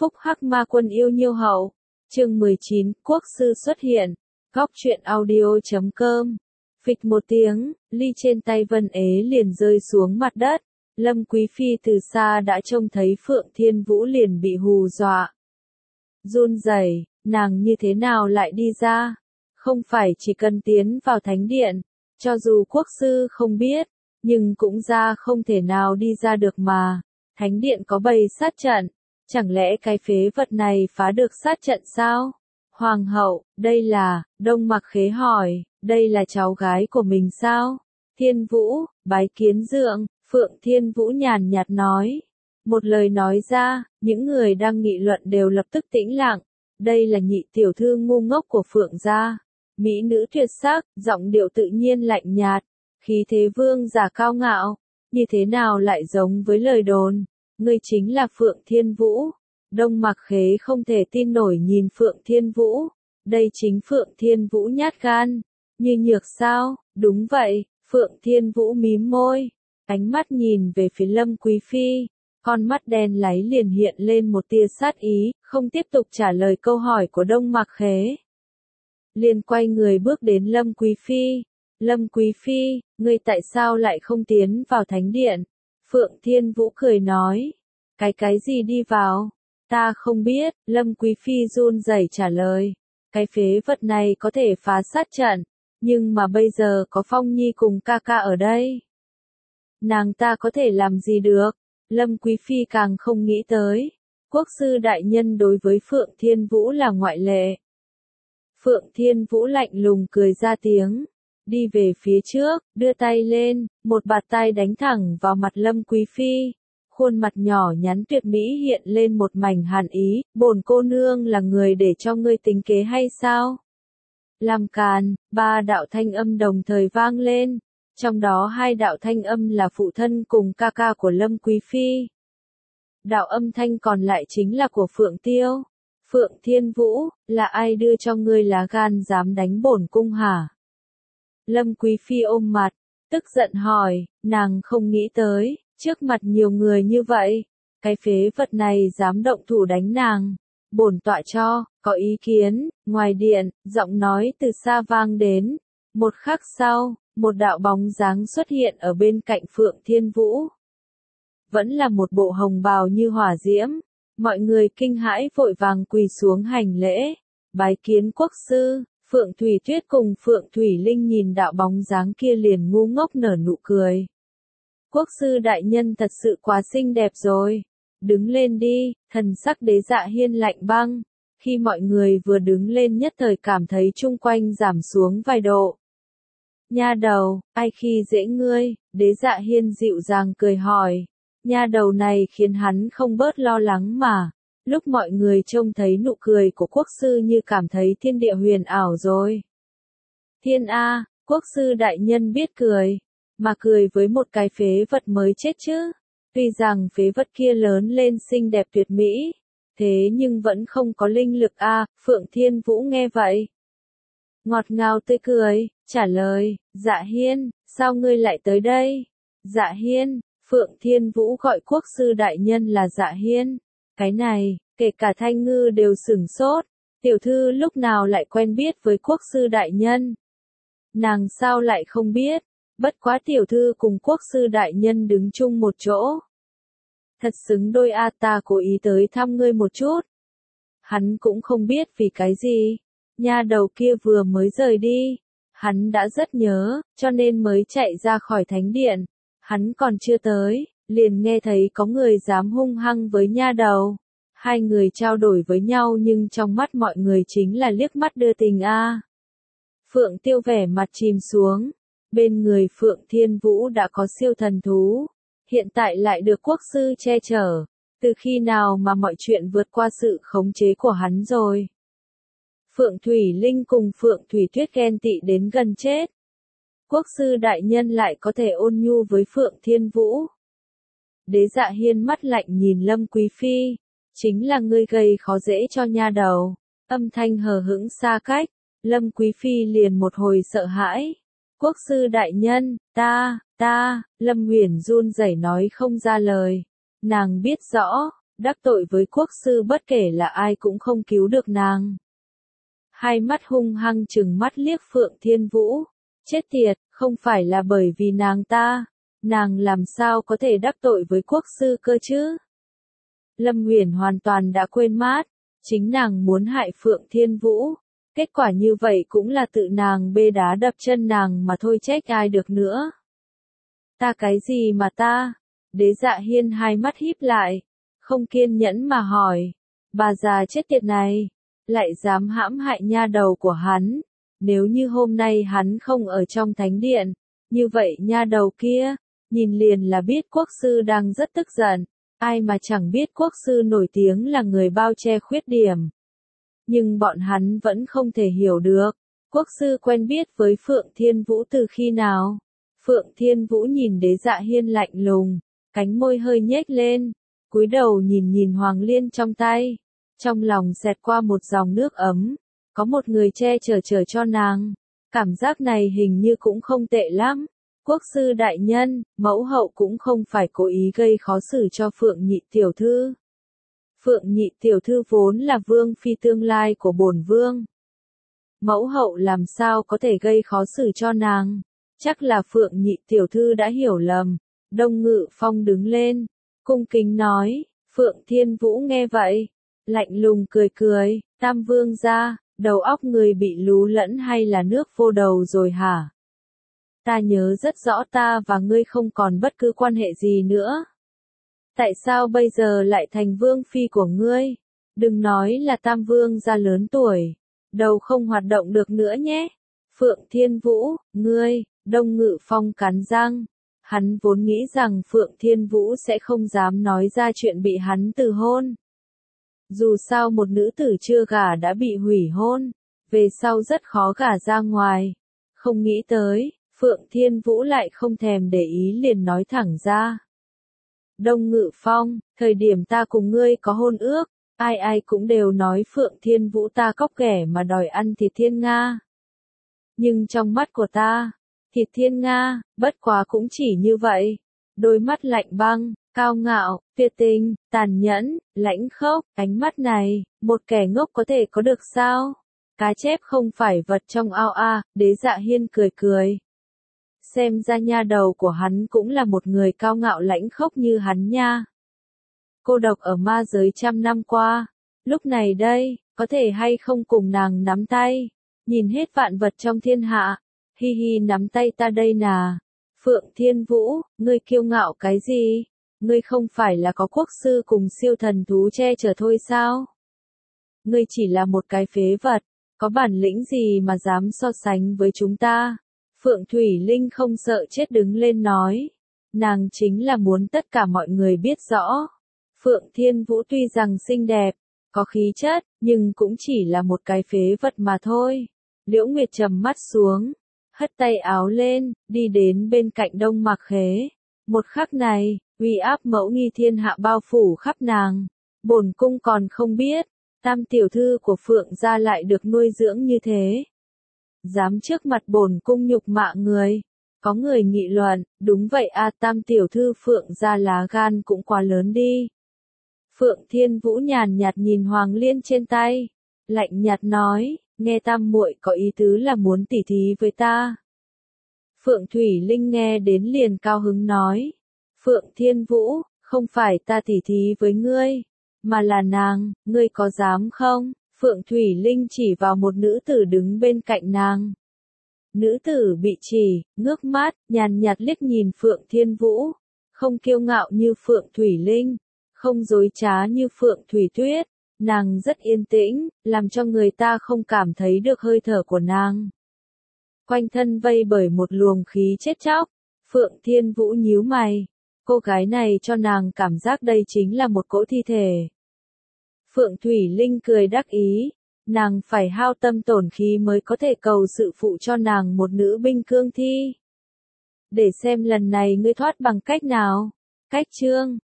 Phúc Hắc Ma Quân yêu nhiêu hậu. Chương 19, Quốc sư xuất hiện. Góc truyện audio.com. Phịch một tiếng, ly trên tay Vân Ế liền rơi xuống mặt đất. Lâm Quý Phi từ xa đã trông thấy Phượng Thiên Vũ liền bị hù dọa. Run rẩy, nàng như thế nào lại đi ra? Không phải chỉ cần tiến vào thánh điện, cho dù quốc sư không biết, nhưng cũng ra không thể nào đi ra được mà. Thánh điện có bày sát trận, chẳng lẽ cái phế vật này phá được sát trận sao? Hoàng hậu, đây là, Đông Mặc Khế hỏi, đây là cháu gái của mình sao? Thiên Vũ, bái kiến dượng, Phượng Thiên Vũ nhàn nhạt nói. Một lời nói ra, những người đang nghị luận đều lập tức tĩnh lặng. Đây là nhị tiểu thư ngu ngốc của Phượng gia. Mỹ nữ tuyệt sắc, giọng điệu tự nhiên lạnh nhạt, khí thế vương giả cao ngạo, như thế nào lại giống với lời đồn, ngươi chính là Phượng Thiên Vũ. Đông Mặc Khế không thể tin nổi nhìn Phượng Thiên Vũ, đây chính Phượng Thiên Vũ nhát gan, như nhược sao, đúng vậy, Phượng Thiên Vũ mím môi, ánh mắt nhìn về phía Lâm Quý Phi, con mắt đen láy liền hiện lên một tia sát ý, không tiếp tục trả lời câu hỏi của Đông Mặc Khế. Liền quay người bước đến Lâm Quý Phi. Lâm Quý Phi, ngươi tại sao lại không tiến vào thánh điện? Phượng Thiên Vũ cười nói. Cái gì đi vào? Ta không biết, Lâm Quý Phi run rẩy trả lời. Cái phế vật này có thể phá sát trận, nhưng mà bây giờ có Phong Nhi cùng ca ca ở đây. Nàng ta có thể làm gì được? Lâm Quý Phi càng không nghĩ tới. Quốc sư đại nhân đối với Phượng Thiên Vũ là ngoại lệ. Phượng Thiên Vũ lạnh lùng cười ra tiếng, đi về phía trước, đưa tay lên, một bạt tay đánh thẳng vào mặt Lâm Quý Phi. Khuôn mặt nhỏ nhắn tuyệt mỹ hiện lên một mảnh hàn ý, bổn cô nương là người để cho ngươi tính kế hay sao? Làm càn, ba đạo thanh âm đồng thời vang lên, trong đó hai đạo thanh âm là phụ thân cùng ca ca của Lâm Quý Phi. Đạo âm thanh còn lại chính là của Phượng Tiêu. Phượng Thiên Vũ, là ai đưa cho ngươi lá gan dám đánh bổn cung hả? Lâm Quý Phi ôm mặt, tức giận hỏi, nàng không nghĩ tới, trước mặt nhiều người như vậy, cái phế vật này dám động thủ đánh nàng. Bổn tọa cho, có ý kiến, ngoài điện, giọng nói từ xa vang đến. Một khắc sau, một đạo bóng dáng xuất hiện ở bên cạnh Phượng Thiên Vũ. Vẫn là một bộ hồng bào như hỏa diễm. Mọi người kinh hãi vội vàng quỳ xuống hành lễ, bái kiến quốc sư. Phượng Thủy Tuyết cùng Phượng Thủy Linh nhìn đạo bóng dáng kia liền ngu ngốc nở nụ cười. Quốc sư đại nhân thật sự quá xinh đẹp rồi. Đứng lên đi, thần sắc Đế Dạ Hiên lạnh băng. Khi mọi người vừa đứng lên nhất thời cảm thấy chung quanh giảm xuống vài độ. Nha đầu, ai khi dễ ngươi? Đế Dạ Hiên dịu dàng cười hỏi. Nha đầu này khiến hắn không bớt lo lắng mà. Lúc mọi người trông thấy nụ cười của quốc sư như cảm thấy thiên địa huyền ảo rồi. Thiên A, quốc sư đại nhân biết cười, mà cười với một cái phế vật mới chết chứ. Tuy rằng phế vật kia lớn lên xinh đẹp tuyệt mỹ, thế nhưng vẫn không có linh lực A. Phượng Thiên Vũ nghe vậy, ngọt ngào tươi cười, trả lời, Dạ Hiên, sao ngươi lại tới đây? Dạ Hiên. Phượng Thiên Vũ gọi quốc sư đại nhân là Dạ Hiên. Cái này, kể cả Thanh Ngư đều sửng sốt. Tiểu thư lúc nào lại quen biết với quốc sư đại nhân? Nàng sao lại không biết? Bất quá tiểu thư cùng quốc sư đại nhân đứng chung một chỗ. Thật xứng đôi a, ta cố ý tới thăm ngươi một chút. Hắn cũng không biết vì cái gì. Nha đầu kia vừa mới rời đi. Hắn đã rất nhớ, cho nên mới chạy ra khỏi thánh điện. Hắn còn chưa tới, liền nghe thấy có người dám hung hăng với nha đầu. Hai người trao đổi với nhau nhưng trong mắt mọi người chính là liếc mắt đưa tình a. Phượng Tiêu vẻ mặt chìm xuống. Bên người Phượng Thiên Vũ đã có siêu thần thú. Hiện tại lại được quốc sư che chở. Từ khi nào mà mọi chuyện vượt qua sự khống chế của hắn rồi? Phượng Thủy Linh cùng Phượng Thủy Tuyết ghen tị đến gần chết. Quốc sư đại nhân lại có thể ôn nhu với Phượng Thiên Vũ. Đế Dạ Hiên mắt lạnh nhìn Lâm Quý Phi. Chính là ngươi gây khó dễ cho nha đầu. Âm thanh hờ hững xa cách. Lâm Quý Phi liền một hồi sợ hãi. Quốc sư đại nhân, ta, Lâm Huyền run rẩy nói không ra lời. Nàng biết rõ, đắc tội với quốc sư bất kể là ai cũng không cứu được nàng. Hai mắt hung hăng trừng mắt liếc Phượng Thiên Vũ, chết tiệt, không phải là bởi vì nàng làm sao có thể đắc tội với quốc sư cơ chứ? Lâm Huyền hoàn toàn đã quên mất, chính nàng muốn hại Phượng Thiên Vũ, kết quả như vậy cũng là tự nàng bê đá đập chân nàng mà thôi, trách ai được nữa. Ta cái gì mà ta? Đế Dạ Hiên hai mắt híp lại, không kiên nhẫn mà hỏi, bà già chết tiệt này, lại dám hãm hại nha đầu của hắn, nếu như hôm nay hắn không ở trong thánh điện, như vậy nha đầu kia, nhìn liền là biết quốc sư đang rất tức giận, ai mà chẳng biết quốc sư nổi tiếng là người bao che khuyết điểm. Nhưng bọn hắn vẫn không thể hiểu được, quốc sư quen biết với Phượng Thiên Vũ từ khi nào. Phượng Thiên Vũ nhìn Đế Dạ Hiên lạnh lùng, cánh môi hơi nhếch lên, cúi đầu nhìn nhìn Hoàng Liên trong tay, trong lòng xẹt qua một dòng nước ấm, có một người che chở cho nàng, cảm giác này hình như cũng không tệ lắm. Quốc sư đại nhân, mẫu hậu cũng không phải cố ý gây khó xử cho Phượng Nhị tiểu thư. Phượng Nhị tiểu thư vốn là vương phi tương lai của bổn vương. Mẫu hậu làm sao có thể gây khó xử cho nàng? Chắc là Phượng Nhị tiểu thư đã hiểu lầm. Đông Ngự Phong đứng lên, cung kính nói, Phượng Thiên Vũ nghe vậy, lạnh lùng cười cười, Tam vương gia, đầu óc người bị lú lẫn hay là nước vô đầu rồi hả? Ta nhớ rất rõ ta và ngươi không còn bất cứ quan hệ gì nữa. Tại sao bây giờ lại thành vương phi của ngươi? Đừng nói là Tam vương gia lớn tuổi, đầu không hoạt động được nữa nhé. Phượng Thiên Vũ, ngươi, Đông Ngự Phong cắn răng. Hắn vốn nghĩ rằng Phượng Thiên Vũ sẽ không dám nói ra chuyện bị hắn từ hôn. Dù sao một nữ tử chưa gả đã bị hủy hôn, về sau rất khó gả ra ngoài. Không nghĩ tới, Phượng Thiên Vũ lại không thèm để ý liền nói thẳng ra. Đông Ngự Phong, thời điểm ta cùng ngươi có hôn ước, ai cũng đều nói Phượng Thiên Vũ ta cóc ghẻ mà đòi ăn thịt thiên nga. Nhưng trong mắt của ta, thịt thiên nga, bất quá cũng chỉ như vậy. Đôi mắt lạnh băng, cao ngạo, tuyệt tình, tàn nhẫn, lãnh khốc, ánh mắt này, một kẻ ngốc có thể có được sao? Cá chép không phải vật trong ao a, Đế Dạ Hiên cười cười. Xem ra nha đầu của hắn cũng là một người cao ngạo lãnh khốc như hắn nha. Cô độc ở ma giới trăm năm qua, lúc này đây, có thể hay không cùng nàng nắm tay, nhìn hết vạn vật trong thiên hạ, hi hi nắm tay ta đây nà. Phượng Thiên Vũ, ngươi kiêu ngạo cái gì? Ngươi không phải là có quốc sư cùng siêu thần thú che chở thôi sao? Ngươi chỉ là một cái phế vật, có bản lĩnh gì mà dám so sánh với chúng ta? Phượng Thủy Linh không sợ chết đứng lên nói. Nàng chính là muốn tất cả mọi người biết rõ. Phượng Thiên Vũ tuy rằng xinh đẹp, có khí chất, nhưng cũng chỉ là một cái phế vật mà thôi. Liễu Nguyệt trầm mắt xuống, hất tay áo lên, đi đến bên cạnh Đông Mạc Khế. Một khắc này, uy áp mẫu nghi thiên hạ bao phủ khắp nàng. Bổn cung còn không biết, Tam tiểu thư của Phượng gia lại được nuôi dưỡng như thế. Dám trước mặt bổn cung nhục mạ người. Có người nghị luận, đúng vậy a, Tam tiểu thư Phượng gia lá gan cũng quá lớn đi. Phượng Thiên Vũ nhàn nhạt nhìn Hoàng Liên trên tay, lạnh nhạt nói, nghe Tam muội có ý tứ là muốn tỉ thí với ta. Phượng Thủy Linh nghe đến liền cao hứng nói, Phượng Thiên Vũ, không phải ta tỉ thí với ngươi, mà là nàng, ngươi có dám không? Phượng Thủy Linh chỉ vào một nữ tử đứng bên cạnh nàng. Nữ tử bị chỉ, ngước mắt, nhàn nhạt liếc nhìn Phượng Thiên Vũ, không kiêu ngạo như Phượng Thủy Linh, không dối trá như Phượng Thủy Tuyết, nàng rất yên tĩnh, làm cho người ta không cảm thấy được hơi thở của nàng. Quanh thân vây bởi một luồng khí chết chóc, Phượng Thiên Vũ nhíu mày, cô gái này cho nàng cảm giác đây chính là một cỗ thi thể. Phượng Thủy Linh cười đắc ý, nàng phải hao tâm tổn khí mới có thể cầu sự phụ cho nàng một nữ binh cương thi. Để xem lần này ngươi thoát bằng cách nào. Cách chương